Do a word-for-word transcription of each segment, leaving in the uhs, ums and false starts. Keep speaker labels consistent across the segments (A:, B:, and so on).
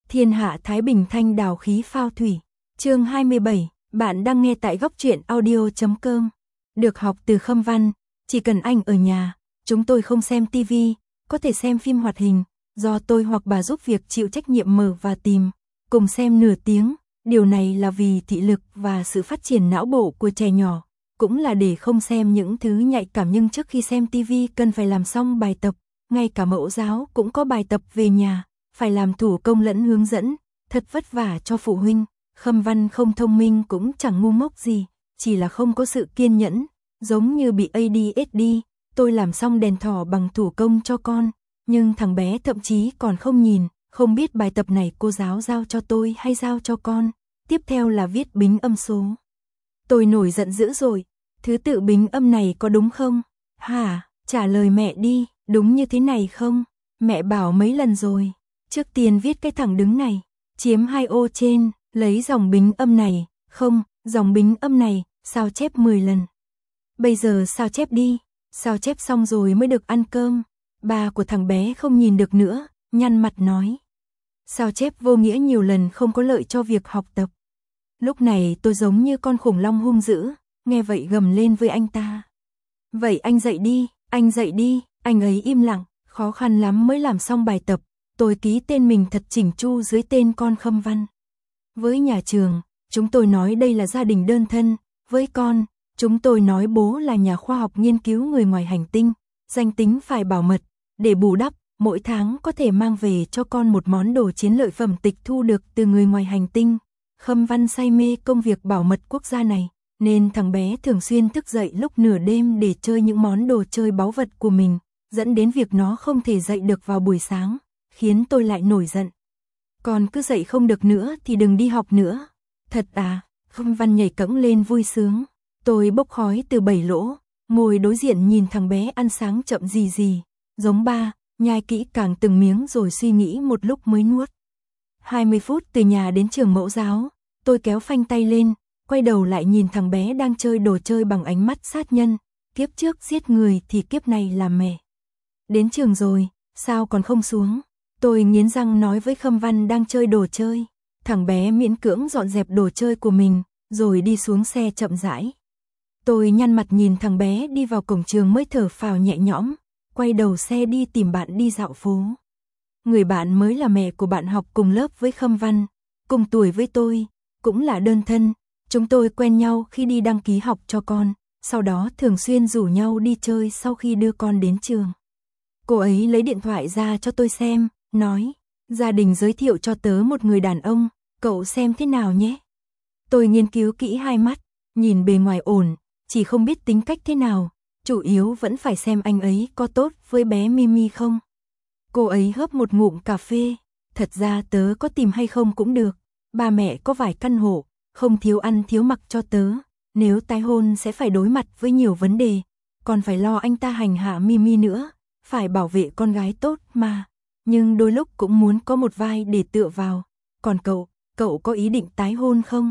A: Thiên hạ thái bình thanh đào khí phao thủy. Chương hai mươi bảy, bạn đang nghe tại góc truyện audio chấm com. Được học từ Khâm Văn, chỉ cần anh ở nhà, chúng tôi không xem tivi, có thể xem phim hoạt hình, do tôi hoặc bà giúp việc chịu trách nhiệm mở và tìm, cùng xem nửa tiếng, điều này là vì thị lực và sự phát triển não bộ của trẻ nhỏ, cũng là để không xem những thứ nhạy cảm, nhưng trước khi xem tivi cần phải làm xong bài tập, ngay cả mẫu giáo cũng có bài tập về nhà, phải làm thủ công lẫn hướng dẫn, thật vất vả cho phụ huynh. Khâm Văn không thông minh cũng chẳng ngu ngốc gì, chỉ là không có sự kiên nhẫn, giống như bị a đê hát đê, tôi làm xong đèn thỏ bằng thủ công cho con, nhưng thằng bé thậm chí còn không nhìn, không biết bài tập này cô giáo giao cho tôi hay giao cho con, tiếp theo là viết bính âm số. Tôi nổi giận dữ rồi, thứ tự bính âm này có đúng không? Hả, trả lời mẹ đi, đúng như thế này không? Mẹ bảo mấy lần rồi, trước tiên viết cái thẳng đứng này, chiếm hai ô trên, lấy dòng bính âm này, không, dòng bính âm này, sao chép mười lần. Bây giờ sao chép đi, sao chép xong rồi mới được ăn cơm. Ba của thằng bé không nhìn được nữa, nhăn mặt nói. Sao chép vô nghĩa nhiều lần không có lợi cho việc học tập. Lúc này tôi giống như con khủng long hung dữ, nghe vậy gầm lên với anh ta. Vậy anh dậy đi, anh dậy đi, anh ấy im lặng, khó khăn lắm mới làm xong bài tập, tôi ký tên mình thật chỉnh chu dưới tên con Khâm Văn. Với nhà trường, chúng tôi nói đây là gia đình đơn thân, với con, chúng tôi nói bố là nhà khoa học nghiên cứu người ngoài hành tinh, danh tính phải bảo mật, để bù đắp, mỗi tháng có thể mang về cho con một món đồ chiến lợi phẩm tịch thu được từ người ngoài hành tinh. Khâm Văn say mê công việc bảo mật quốc gia này, nên thằng bé thường xuyên thức dậy lúc nửa đêm để chơi những món đồ chơi báu vật của mình, dẫn đến việc nó không thể dậy được vào buổi sáng, khiến tôi lại nổi giận. Còn cứ dậy không được nữa thì đừng đi học nữa. Thật à? Khâm Văn nhảy cẫng lên vui sướng. Tôi bốc khói từ bảy lỗ, ngồi đối diện nhìn thằng bé ăn sáng chậm gì gì, giống ba, nhai kỹ càng từng miếng rồi suy nghĩ một lúc mới nuốt. hai mươi phút từ nhà đến trường mẫu giáo, tôi kéo phanh tay lên, quay đầu lại nhìn thằng bé đang chơi đồ chơi bằng ánh mắt sát nhân, kiếp trước giết người thì kiếp này làm mẹ. Đến trường rồi, sao còn không xuống? Tôi nghiến răng nói với Khâm Văn đang chơi đồ chơi. Thằng bé miễn cưỡng dọn dẹp đồ chơi của mình, rồi đi xuống xe chậm rãi. Tôi nhăn mặt nhìn thằng bé đi vào cổng trường mới thở phào nhẹ nhõm, quay đầu xe đi tìm bạn đi dạo phố. Người bạn mới là mẹ của bạn học cùng lớp với Khâm Văn, cùng tuổi với tôi, cũng là đơn thân. Chúng tôi quen nhau khi đi đăng ký học cho con, sau đó thường xuyên rủ nhau đi chơi sau khi đưa con đến trường. Cô ấy lấy điện thoại ra cho tôi xem, nói, gia đình giới thiệu cho tớ một người đàn ông, cậu xem thế nào nhé. Tôi nghiên cứu kỹ hai mắt, nhìn bề ngoài ổn, chỉ không biết tính cách thế nào, chủ yếu vẫn phải xem anh ấy có tốt với bé Mimi không. Cô ấy hớp một ngụm cà phê, thật ra tớ có tìm hay không cũng được, ba mẹ có vài căn hộ, không thiếu ăn thiếu mặc cho tớ, nếu tái hôn sẽ phải đối mặt với nhiều vấn đề, còn phải lo anh ta hành hạ Mimi nữa, phải bảo vệ con gái tốt mà, nhưng đôi lúc cũng muốn có một vai để tựa vào. Còn cậu, cậu có ý định tái hôn không?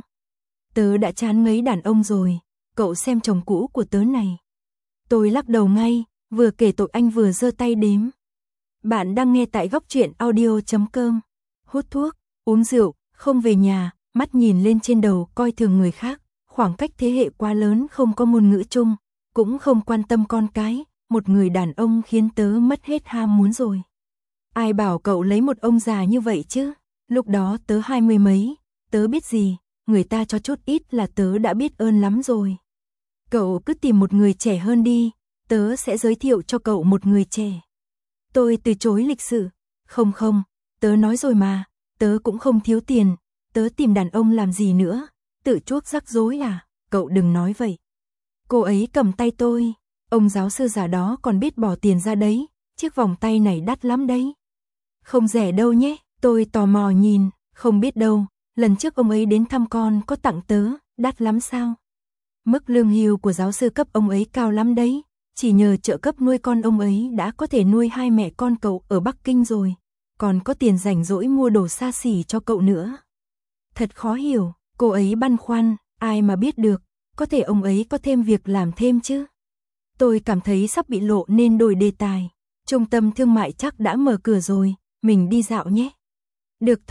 A: Tớ đã chán ngấy đàn ông rồi, cậu xem chồng cũ của tớ này. Tôi lắc đầu ngay, vừa kể tội anh vừa giơ tay đếm. Bạn đang nghe tại góc truyện audio chấm com. Hút thuốc, uống rượu, không về nhà, mắt nhìn lên trên đầu coi thường người khác, khoảng cách thế hệ quá lớn không có ngôn ngữ chung, cũng không quan tâm con cái, một người đàn ông khiến tớ mất hết ham muốn rồi. Ai bảo cậu lấy một ông già như vậy chứ? Lúc đó tớ hai mươi mấy, tớ biết gì, người ta cho chút ít là tớ đã biết ơn lắm rồi. Cậu cứ tìm một người trẻ hơn đi, tớ sẽ giới thiệu cho cậu một người trẻ. Tôi từ chối lịch sự, không không, tớ nói rồi mà, tớ cũng không thiếu tiền, tớ tìm đàn ông làm gì nữa, tự chuốc rắc rối à, cậu đừng nói vậy. Cô ấy cầm tay tôi, ông giáo sư già đó còn biết bỏ tiền ra đấy, chiếc vòng tay này đắt lắm đấy. Không rẻ đâu nhé, tôi tò mò nhìn, không biết đâu, lần trước ông ấy đến thăm con có tặng tớ, đắt lắm sao? Mức lương hưu của giáo sư cấp ông ấy cao lắm đấy, chỉ nhờ trợ cấp nuôi con ông ấy đã có thể nuôi hai mẹ con cậu ở Bắc Kinh rồi, còn có tiền rảnh rỗi mua đồ xa xỉ cho cậu nữa. Thật khó hiểu, cô ấy băn khoăn, ai mà biết được, có thể ông ấy có thêm việc làm thêm chứ. Tôi cảm thấy sắp bị lộ nên đổi đề tài, trung tâm thương mại chắc đã mở cửa rồi, mình đi dạo nhé. Được thôi,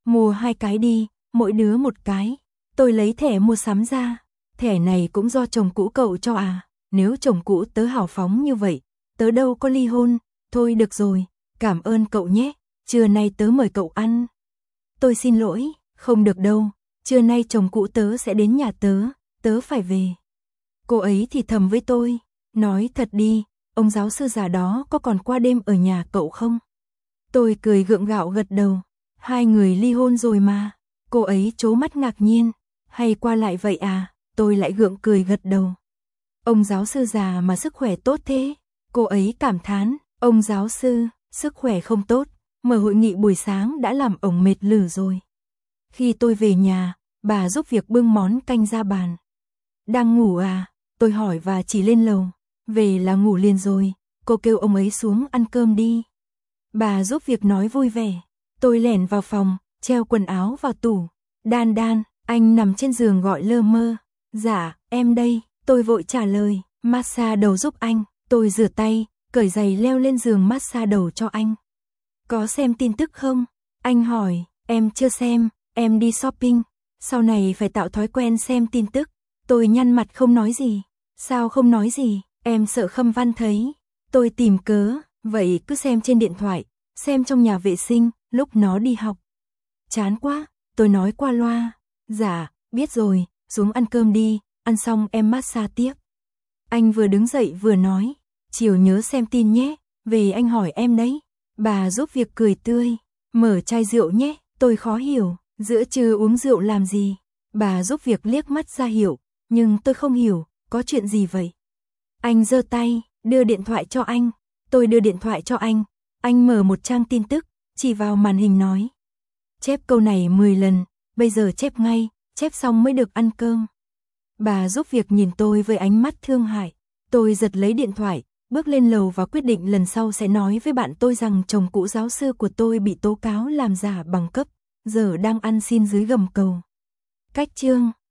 A: Mua hai cái đi, mỗi đứa một cái. Tôi lấy thẻ mua sắm ra. Thẻ này cũng do chồng cũ cậu cho à? Nếu chồng cũ tớ hào phóng như vậy, tớ đâu có ly hôn. Thôi được rồi, cảm ơn cậu nhé, trưa nay tớ mời cậu ăn. Tôi xin lỗi, không được đâu, trưa nay chồng cũ tớ sẽ đến nhà tớ, tớ phải về. Cô ấy thì thầm với tôi, nói thật đi, ông giáo sư già đó có còn qua đêm ở nhà cậu không? Tôi cười gượng gạo gật đầu, hai người ly hôn rồi mà. Cô ấy trố mắt ngạc nhiên, hay qua lại vậy à? Tôi lại gượng cười gật đầu. Ông giáo sư già mà sức khỏe tốt thế? Cô ấy cảm thán, ông giáo sư, sức khỏe không tốt, mở hội nghị buổi sáng đã làm ổng mệt lử rồi. Khi tôi về nhà, bà giúp việc bưng món canh ra bàn. Đang ngủ à? Tôi hỏi và chỉ lên lầu. Về là ngủ liền rồi, cô kêu ông ấy xuống ăn cơm đi. Bà giúp việc nói vui vẻ. Tôi lẻn vào phòng, treo quần áo vào tủ. Đan Đan, anh nằm trên giường gọi lơ mơ. Dạ, em đây, tôi vội trả lời, massage đầu giúp anh. Tôi rửa tay, cởi giày leo lên giường massage đầu cho anh. Có xem tin tức không? Anh hỏi, em chưa xem, em đi shopping. Sau này phải tạo thói quen xem tin tức. Tôi nhăn mặt không nói gì. Sao không nói gì? Em sợ Khâm Văn thấy. Tôi tìm cớ, vậy cứ xem trên điện thoại, xem trong nhà vệ sinh, lúc nó đi học. Chán quá, tôi nói qua loa. Dạ, biết rồi, xuống ăn cơm đi, ăn xong em massage tiếp. Anh vừa đứng dậy vừa nói, chiều nhớ xem tin nhé, về anh hỏi em đấy. Bà giúp việc cười tươi, mở chai rượu nhé, tôi khó hiểu, giữa trưa uống rượu làm gì? Bà giúp việc liếc mắt ra hiểu, nhưng tôi không hiểu, có chuyện gì vậy? Anh giơ tay, đưa điện thoại cho anh, tôi đưa điện thoại cho anh, anh mở một trang tin tức, chỉ vào màn hình nói. Chép câu này mười lần, bây giờ chép ngay, chép xong mới được ăn cơm. Bà giúp việc nhìn tôi với ánh mắt thương hại, tôi giật lấy điện thoại, bước lên lầu và quyết định lần sau sẽ nói với bạn tôi rằng chồng cũ giáo sư của tôi bị tố cáo làm giả bằng cấp, giờ đang ăn xin dưới gầm cầu. Cách chương